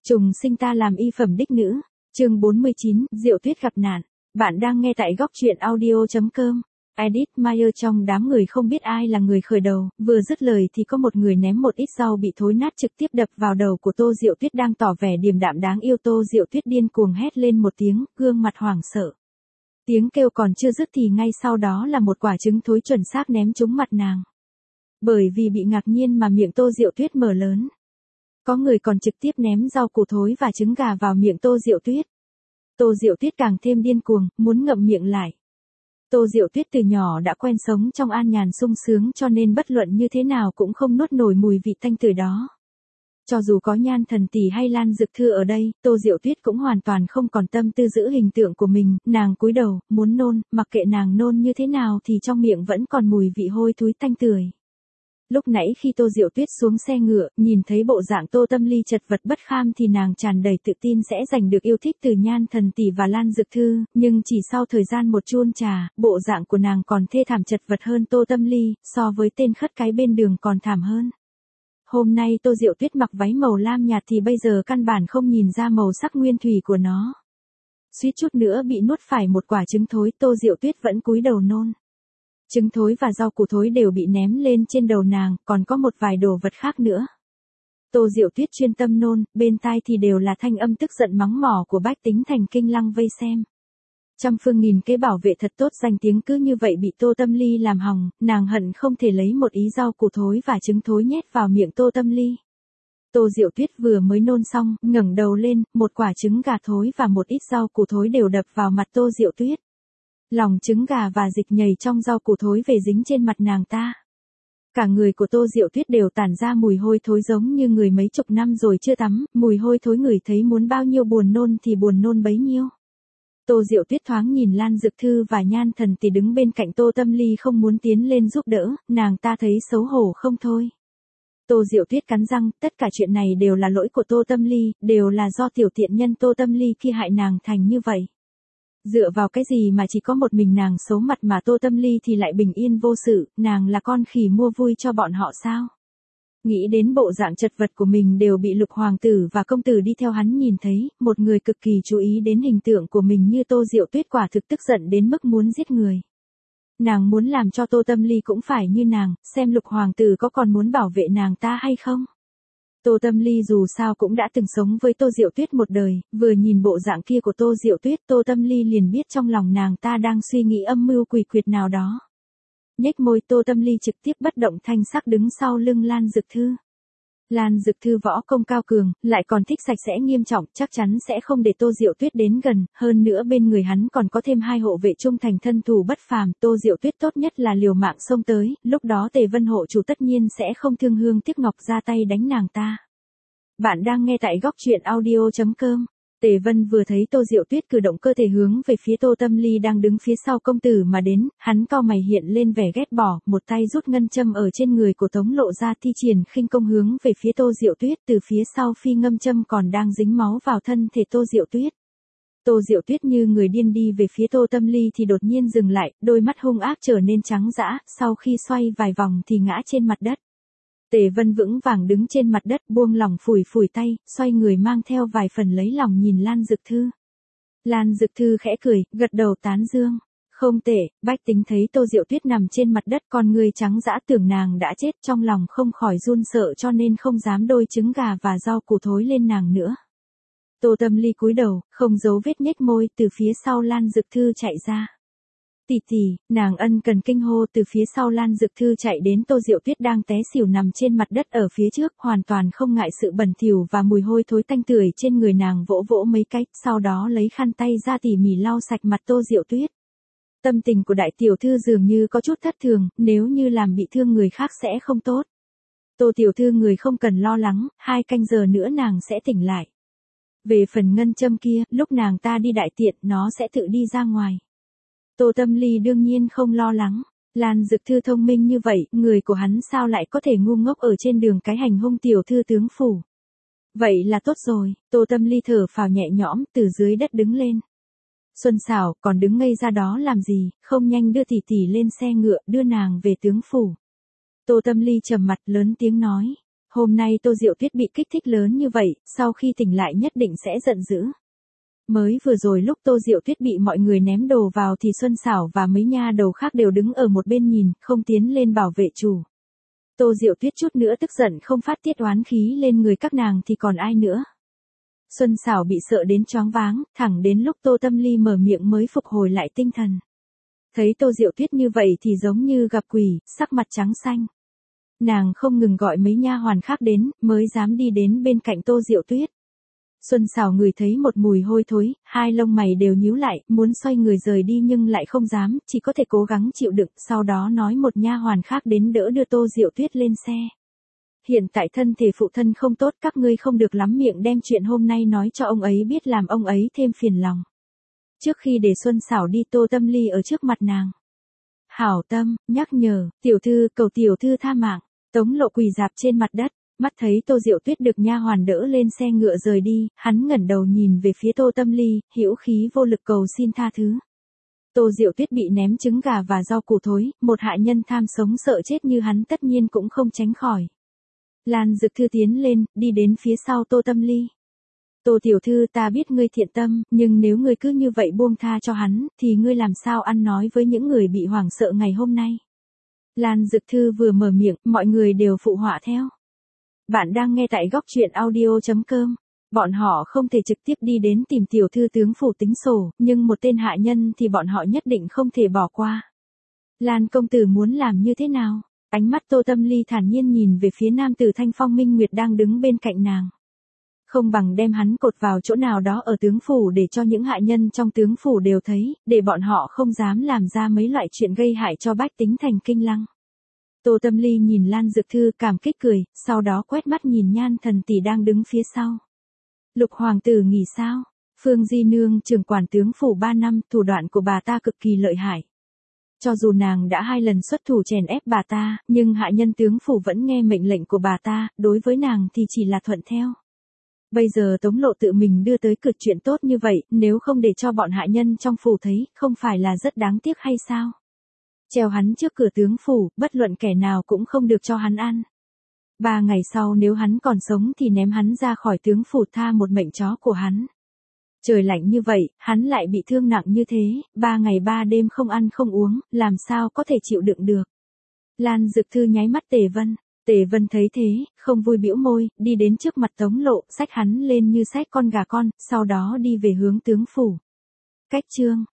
Trùng sinh ta làm y phẩm đích nữ. Chương 49, Diệu Tuyết gặp nạn. Bạn đang nghe tại góc truyện audio.com. Edit Mayer trong đám người không biết ai là người khởi đầu, vừa dứt lời thì có một người ném một ít rau bị thối nát trực tiếp đập vào đầu của Tô Diệu Tuyết đang tỏ vẻ điềm đạm đáng yêu. Tô Diệu Tuyết điên cuồng hét lên một tiếng, gương mặt hoảng sợ. Tiếng kêu còn chưa dứt thì ngay sau đó là một quả trứng thối chuẩn xác ném trúng mặt nàng. Bởi vì bị ngạc nhiên mà miệng Tô Diệu Tuyết mở lớn. Có người còn trực tiếp ném rau củ thối và trứng gà vào miệng Tô Diệu Tuyết. Tô Diệu Tuyết càng thêm điên cuồng, muốn ngậm miệng lại. Tô Diệu Tuyết từ nhỏ đã quen sống trong an nhàn sung sướng cho nên bất luận như thế nào cũng không nuốt nổi mùi vị tanh tưởi đó. Cho dù có Nhan Thần Tỷ hay Lan Dực Thư ở đây, Tô Diệu Tuyết cũng hoàn toàn không còn tâm tư giữ hình tượng của mình, nàng cúi đầu, muốn nôn, mặc kệ nàng nôn như thế nào thì trong miệng vẫn còn mùi vị hôi thối tanh tưởi. Lúc nãy khi Tô Diệu Tuyết xuống xe ngựa, nhìn thấy bộ dạng Tô Tâm Ly chật vật bất kham thì nàng tràn đầy tự tin sẽ giành được yêu thích từ Nhan Thần Tỷ và Lan Dực Thư, nhưng chỉ sau thời gian một chuông trà, bộ dạng của nàng còn thê thảm chật vật hơn Tô Tâm Ly, so với tên khất cái bên đường còn thảm hơn. Hôm nay Tô Diệu Tuyết mặc váy màu lam nhạt thì bây giờ căn bản không nhìn ra màu sắc nguyên thủy của nó. Suýt chút nữa bị nuốt phải một quả trứng thối, Tô Diệu Tuyết vẫn cúi đầu nôn. Trứng thối và rau củ thối đều bị ném lên trên đầu nàng, còn có một vài đồ vật khác nữa. Tô Diệu Tuyết chuyên tâm nôn, bên tai thì đều là thanh âm tức giận mắng mỏ của bách tính thành kinh lăng vây xem. Trăm phương nghìn kế bảo vệ thật tốt danh tiếng cứ như vậy bị Tô Tâm Ly làm hỏng, nàng hận không thể lấy một ý rau củ thối và trứng thối nhét vào miệng Tô Tâm Ly. Tô Diệu Tuyết vừa mới nôn xong, ngẩng đầu lên, một quả trứng gà thối và một ít rau củ thối đều đập vào mặt Tô Diệu Tuyết. Lòng trứng gà và dịch nhầy trong rau củ thối về dính trên mặt nàng ta. Cả người của Tô Diệu Tuyết đều tản ra mùi hôi thối giống như người mấy chục năm rồi chưa tắm, mùi hôi thối ngửi thấy muốn bao nhiêu buồn nôn thì buồn nôn bấy nhiêu. Tô Diệu Tuyết thoáng nhìn Lan Dực Thư và Nhan Thần Tỷ đứng bên cạnh Tô Tâm Ly không muốn tiến lên giúp đỡ, nàng ta thấy xấu hổ không thôi. Tô Diệu Tuyết cắn răng, tất cả chuyện này đều là lỗi của Tô Tâm Ly, đều là do tiểu tiện nhân Tô Tâm Ly kia hại nàng thành như vậy. Dựa vào cái gì mà chỉ có một mình nàng xấu mặt mà Tô Tâm Ly thì lại bình yên vô sự, nàng là con khỉ mua vui cho bọn họ sao? Nghĩ đến bộ dạng chật vật của mình đều bị Lục Hoàng tử và công tử đi theo hắn nhìn thấy, một người cực kỳ chú ý đến hình tượng của mình như Tô Diệu Tuyết quả thực tức giận đến mức muốn giết người. Nàng muốn làm cho Tô Tâm Ly cũng phải như nàng, xem Lục Hoàng tử có còn muốn bảo vệ nàng ta hay không? Tô Tâm Ly dù sao cũng đã từng sống với Tô Diệu Tuyết một đời, vừa nhìn bộ dạng kia của Tô Diệu Tuyết, Tô Tâm Ly liền biết trong lòng nàng ta đang suy nghĩ âm mưu quỷ quyệt nào đó. Nhếch môi, Tô Tâm Ly trực tiếp bất động thanh sắc đứng sau lưng Lan Dực Thư. Lan Dực Thư võ công cao cường, lại còn thích sạch sẽ nghiêm trọng, chắc chắn sẽ không để Tô Diệu Tuyết đến gần, hơn nữa bên người hắn còn có thêm 2 hộ vệ trung thành thân thủ bất phàm, Tô Diệu Tuyết tốt nhất là liều mạng xông tới, lúc đó Tề Vân hộ chủ tất nhiên sẽ không thương hương tiếc ngọc ra tay đánh nàng ta. Bạn đang nghe tại góc truyện audio.com. Tề Vân vừa thấy Tô Diệu Tuyết cử động cơ thể hướng về phía Tô Tâm Ly đang đứng phía sau công tử mà đến, hắn cau mày hiện lên vẻ ghét bỏ, một tay rút ngân châm ở trên người của Tống Lộ ra thi triển khinh công hướng về phía Tô Diệu Tuyết, từ phía sau phi ngâm châm còn đang dính máu vào thân thể Tô Diệu Tuyết. Tô Diệu Tuyết như người điên đi về phía Tô Tâm Ly thì đột nhiên dừng lại, đôi mắt hung ác trở nên trắng dã, sau khi xoay vài vòng thì ngã trên mặt đất. Tề Vân vững vàng đứng trên mặt đất buông lỏng phủi phủi tay, xoay người mang theo vài phần lấy lòng nhìn Lan Dực Thư. Lan Dực Thư khẽ cười, gật đầu tán dương. Không tệ, bách tính thấy Tô Diệu Tuyết nằm trên mặt đất con người trắng dã tưởng nàng đã chết trong lòng không khỏi run sợ cho nên không dám đôi trứng gà và rau củ thối lên nàng nữa. Tô Tâm Ly cúi đầu, không giấu vết nhếch môi từ phía sau Lan Dực Thư chạy ra. Tỷ tỷ, nàng ân cần kinh hô từ phía sau Lan Dực Thư chạy đến Tô Diệu Tuyết đang té xỉu nằm trên mặt đất ở phía trước, hoàn toàn không ngại sự bẩn thỉu và mùi hôi thối tanh tưởi trên người nàng vỗ vỗ mấy cái, sau đó lấy khăn tay ra tỉ mỉ lau sạch mặt Tô Diệu Tuyết. Tâm tình của đại tiểu thư dường như có chút thất thường, nếu như làm bị thương người khác sẽ không tốt. Tô tiểu thư người không cần lo lắng, 2 canh giờ nữa nàng sẽ tỉnh lại. Về phần ngân châm kia, lúc nàng ta đi đại tiện, nó sẽ tự đi ra ngoài. Tô Tâm Ly đương nhiên không lo lắng, Lan Dực Thư thông minh như vậy, người của hắn sao lại có thể ngu ngốc ở trên đường cái hành hung tiểu thư tướng phủ. Vậy là tốt rồi, Tô Tâm Ly thở phào nhẹ nhõm từ dưới đất đứng lên. Xuân Xảo, còn đứng ngây ra đó làm gì, không nhanh đưa tỷ tỷ lên xe ngựa đưa nàng về tướng phủ. Tô Tâm Ly trầm mặt lớn tiếng nói. Hôm nay Tô Diệu Tuyết bị kích thích lớn như vậy, sau khi tỉnh lại nhất định sẽ giận dữ. Mới vừa rồi lúc Tô Diệu Tuyết bị mọi người ném đồ vào thì Xuân Sảo và mấy nha đầu khác đều đứng ở một bên nhìn, không tiến lên bảo vệ chủ. Tô Diệu Tuyết chút nữa tức giận không phát tiết oán khí lên người các nàng thì còn ai nữa. Xuân Sảo bị sợ đến choáng váng, thẳng đến lúc Tô Tâm Ly mở miệng mới phục hồi lại tinh thần. Thấy Tô Diệu Tuyết như vậy thì giống như gặp quỷ, sắc mặt trắng xanh. Nàng không ngừng gọi mấy nha hoàn khác đến, mới dám đi đến bên cạnh Tô Diệu Tuyết. Xuân Sảo ngửi thấy một mùi hôi thối, hai lông mày đều nhíu lại, muốn xoay người rời đi nhưng lại không dám, chỉ có thể cố gắng chịu đựng, sau đó nói một nha hoàn khác đến đỡ đưa Tô Diệu Tuyết lên xe. Hiện tại thân thể phụ thân không tốt, các ngươi không được lắm miệng đem chuyện hôm nay nói cho ông ấy biết làm ông ấy thêm phiền lòng. Trước khi để Xuân Sảo đi, Tô Tâm Ly ở trước mặt nàng. Hảo tâm, nhắc nhở, tiểu thư cầu tiểu thư tha mạng. Tống Lộ quỳ rạp trên mặt đất, mắt thấy Tô Diệu Tuyết được nha hoàn đỡ lên xe ngựa rời đi, hắn ngẩng đầu nhìn về phía Tô Tâm Ly, hữu khí vô lực cầu xin tha thứ. Tô Diệu Tuyết bị ném trứng gà và rau củ thối, một hạ nhân tham sống sợ chết như hắn tất nhiên cũng không tránh khỏi. Lan Dực Thư tiến lên, đi đến phía sau Tô Tâm Ly. Tô tiểu thư, ta biết ngươi thiện tâm, nhưng nếu ngươi cứ như vậy buông tha cho hắn, thì ngươi làm sao ăn nói với những người bị hoảng sợ ngày hôm nay. Lan Dực Thư vừa mở miệng, mọi người đều phụ họa theo. Bạn đang nghe tại góc truyện audio.com. Bọn họ không thể trực tiếp đi đến tìm tiểu thư tướng phủ tính sổ, nhưng một tên hạ nhân thì bọn họ nhất định không thể bỏ qua. Lan công tử muốn làm như thế nào? Ánh mắt Tô Tâm Ly thản nhiên nhìn về phía nam tử thanh phong Minh Nguyệt đang đứng bên cạnh nàng. Không bằng đem hắn cột vào chỗ nào đó ở tướng phủ để cho những hạ nhân trong tướng phủ đều thấy, để bọn họ không dám làm ra mấy loại chuyện gây hại cho bách tính thành kinh lăng. Tô Tâm Ly nhìn Lan Dực Thư cảm kích cười, sau đó quét mắt nhìn Nhan Thần tỷ đang đứng phía sau. Lục hoàng tử nghỉ sao? Phương Di Nương trưởng quản tướng phủ 3 năm, thủ đoạn của bà ta cực kỳ lợi hại. Cho dù nàng đã 2 lần xuất thủ chèn ép bà ta, nhưng hạ nhân tướng phủ vẫn nghe mệnh lệnh của bà ta, đối với nàng thì chỉ là thuận theo. Bây giờ Tống Lộ tự mình đưa tới cực chuyện tốt như vậy, nếu không để cho bọn hạ nhân trong phủ thấy, không phải là rất đáng tiếc hay sao? Treo hắn trước cửa tướng phủ, bất luận kẻ nào cũng không được cho hắn ăn. 3 ngày sau nếu hắn còn sống thì ném hắn ra khỏi tướng phủ, tha một mệnh chó của hắn. Trời lạnh như vậy, hắn lại bị thương nặng như thế, 3 ngày 3 đêm không ăn không uống, làm sao có thể chịu đựng được. Lan Dực Thư nháy mắt Tề Vân. Tề Vân thấy thế, không vui bĩu môi, đi đến trước mặt Tống Lộ, xách hắn lên như xách con gà con, sau đó đi về hướng tướng phủ. Cách chương